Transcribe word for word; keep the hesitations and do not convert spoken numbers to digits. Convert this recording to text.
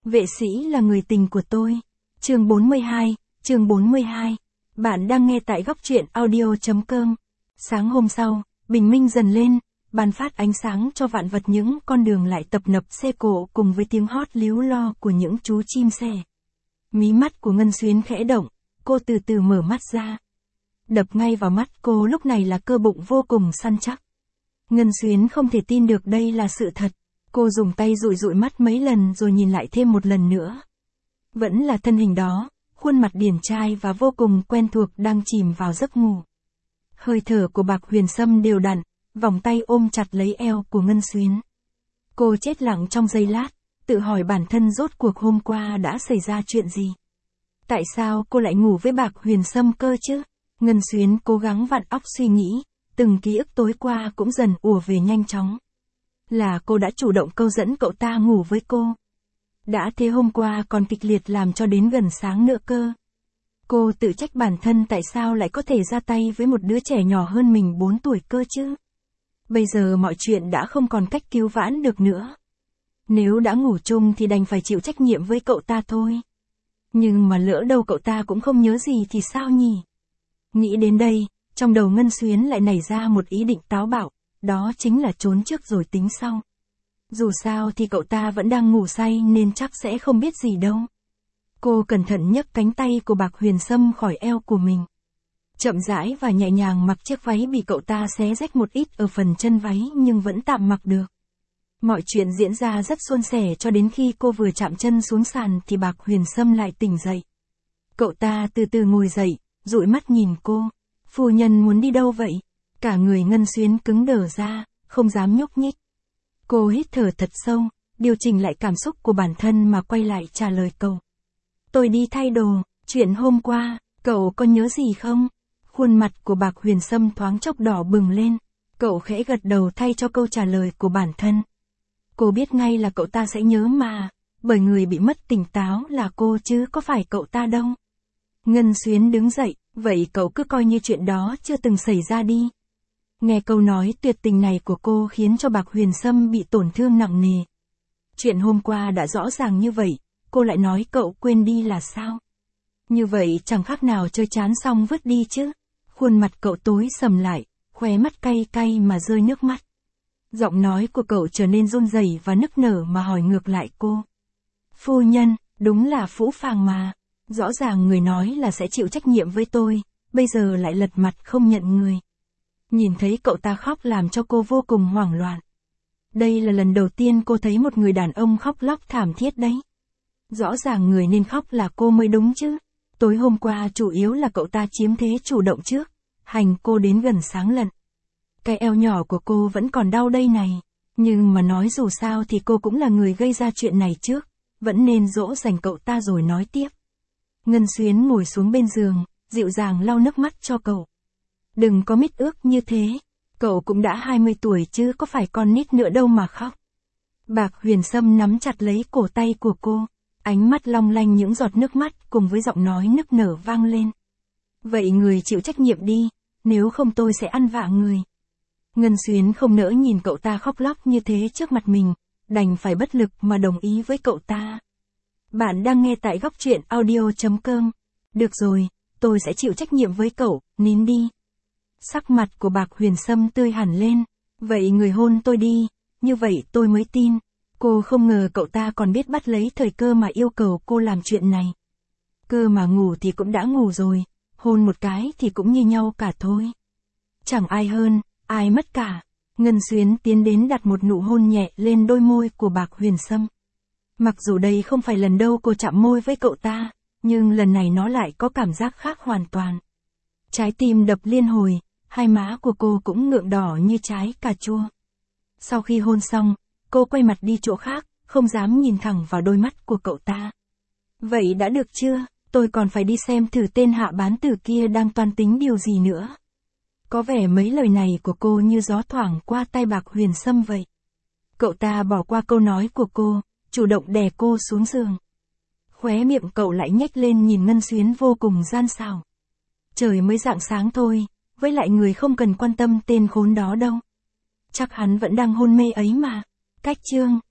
Vệ sĩ là người tình của tôi. Chương bốn mươi hai, chương bốn mươi hai. Bạn đang nghe tại góc truyện audio chấm com. Sáng hôm sau, bình minh dần lên, ban phát ánh sáng cho vạn vật, những con đường lại tập nập xe cộ cùng với tiếng hót líu lo của những chú chim sẻ. Mí mắt của Ngân Xuyến khẽ động, cô từ từ mở mắt ra. Đập ngay vào mắt cô lúc này là cơ bụng vô cùng săn chắc. Ngân Xuyến không thể tin được đây là sự thật. Cô dùng tay dụi dụi mắt mấy lần rồi nhìn lại thêm một lần nữa. Vẫn là thân hình đó, khuôn mặt điển trai và vô cùng quen thuộc đang chìm vào giấc ngủ. Hơi thở của Bạc Huyền Sâm đều đặn, vòng tay ôm chặt lấy eo của Ngân Xuyến. Cô chết lặng trong giây lát, tự hỏi bản thân rốt cuộc hôm qua đã xảy ra chuyện gì. Tại sao cô lại ngủ với Bạc Huyền Sâm cơ chứ? Ngân Xuyến cố gắng vặn óc suy nghĩ, từng ký ức tối qua cũng dần ùa về nhanh chóng. Là cô đã chủ động câu dẫn cậu ta ngủ với cô. Đã thế hôm qua còn kịch liệt làm cho đến gần sáng nữa cơ. Cô tự trách bản thân tại sao lại có thể ra tay với một đứa trẻ nhỏ hơn mình bốn tuổi cơ chứ. Bây giờ mọi chuyện đã không còn cách cứu vãn được nữa. Nếu đã ngủ chung thì đành phải chịu trách nhiệm với cậu ta thôi. Nhưng mà lỡ đâu cậu ta cũng không nhớ gì thì sao nhỉ? Nghĩ đến đây, trong đầu Ngân Xuyến lại nảy ra một ý định táo bạo, đó chính là trốn trước rồi tính sau. Dù sao thì cậu ta vẫn đang ngủ say nên chắc sẽ không biết gì đâu. Cô cẩn thận nhấc cánh tay của Bạc Huyền Sâm khỏi eo của mình. Chậm rãi và nhẹ nhàng mặc chiếc váy bị cậu ta xé rách một ít ở phần chân váy nhưng vẫn tạm mặc được. Mọi chuyện diễn ra rất suôn sẻ cho đến khi cô vừa chạm chân xuống sàn thì Bạc Huyền Sâm lại tỉnh dậy. Cậu ta từ từ ngồi dậy, dụi mắt nhìn cô. Phu nhân muốn đi đâu vậy? Cả người Ngân Xuyến cứng đờ ra, không dám nhúc nhích. Cô hít thở thật sâu, điều chỉnh lại cảm xúc của bản thân mà quay lại trả lời cậu. Tôi đi thay đồ, chuyện hôm qua, cậu có nhớ gì không? Khuôn mặt của Bạc Huyền Sâm thoáng chốc đỏ bừng lên, cậu khẽ gật đầu thay cho câu trả lời của bản thân. Cô biết ngay là cậu ta sẽ nhớ mà, bởi người bị mất tỉnh táo là cô chứ có phải cậu ta đâu. Ngân Xuyến đứng dậy, vậy cậu cứ coi như chuyện đó chưa từng xảy ra đi. Nghe câu nói tuyệt tình này của cô khiến cho Bạc Huyền Sâm bị tổn thương nặng nề. Chuyện hôm qua đã rõ ràng như vậy, cô lại nói cậu quên đi là sao? Như vậy chẳng khác nào chơi chán xong vứt đi chứ. Khuôn mặt cậu tối sầm lại, khóe mắt cay cay mà rơi nước mắt. Giọng nói của cậu trở nên run rẩy và nức nở mà hỏi ngược lại cô. Phu nhân, đúng là phũ phàng mà. Rõ ràng người nói là sẽ chịu trách nhiệm với tôi, bây giờ lại lật mặt không nhận người. Nhìn thấy cậu ta khóc làm cho cô vô cùng hoảng loạn. Đây là lần đầu tiên cô thấy một người đàn ông khóc lóc thảm thiết đấy. Rõ ràng người nên khóc là cô mới đúng chứ. Tối hôm qua chủ yếu là cậu ta chiếm thế chủ động trước, hành cô đến gần sáng lận. Cái eo nhỏ của cô vẫn còn đau đây này, nhưng mà nói dù sao thì cô cũng là người gây ra chuyện này trước, vẫn nên dỗ dành cậu ta rồi nói tiếp. Ngân Xuyến ngồi xuống bên giường, dịu dàng lau nước mắt cho cậu. Đừng có mít ướt như thế, cậu cũng đã hai mươi tuổi chứ có phải con nít nữa đâu mà khóc. Bạc Huyền Sâm nắm chặt lấy cổ tay của cô, ánh mắt long lanh những giọt nước mắt cùng với giọng nói nức nở vang lên. Vậy người chịu trách nhiệm đi, nếu không tôi sẽ ăn vạ người. Ngân Xuyến không nỡ nhìn cậu ta khóc lóc như thế trước mặt mình, đành phải bất lực mà đồng ý với cậu ta. Bạn đang nghe tại góc truyện audio chấm com. Được rồi, tôi sẽ chịu trách nhiệm với cậu, nín đi. Sắc mặt của Bạc Huyền Sâm tươi hẳn lên. Vậy người hôn tôi đi, như vậy tôi mới tin. Cô không ngờ cậu ta còn biết bắt lấy thời cơ mà yêu cầu cô làm chuyện này. Cơ mà ngủ thì cũng đã ngủ rồi, hôn một cái thì cũng như nhau cả thôi. Chẳng ai hơn, ai mất cả. Ngân Xuyến tiến đến đặt một nụ hôn nhẹ lên đôi môi của Bạc Huyền Sâm. Mặc dù đây không phải lần đầu cô chạm môi với cậu ta, nhưng lần này nó lại có cảm giác khác hoàn toàn. Trái tim đập liên hồi, hai má của cô cũng ngượng đỏ như trái cà chua. Sau khi hôn xong, cô quay mặt đi chỗ khác, không dám nhìn thẳng vào đôi mắt của cậu ta. Vậy đã được chưa, tôi còn phải đi xem thử tên hạ bán tử kia đang toan tính điều gì nữa. Có vẻ mấy lời này của cô như gió thoảng qua tay Bạc Huyền Sâm vậy. Cậu ta bỏ qua câu nói của cô, chủ động đè cô xuống giường. Khóe miệng cậu lại nhếch lên nhìn Ngân Xuyến vô cùng gian xảo. Trời mới rạng sáng thôi, với lại người không cần quan tâm tên khốn đó đâu. Chắc hắn vẫn đang hôn mê ấy mà. Cách chương.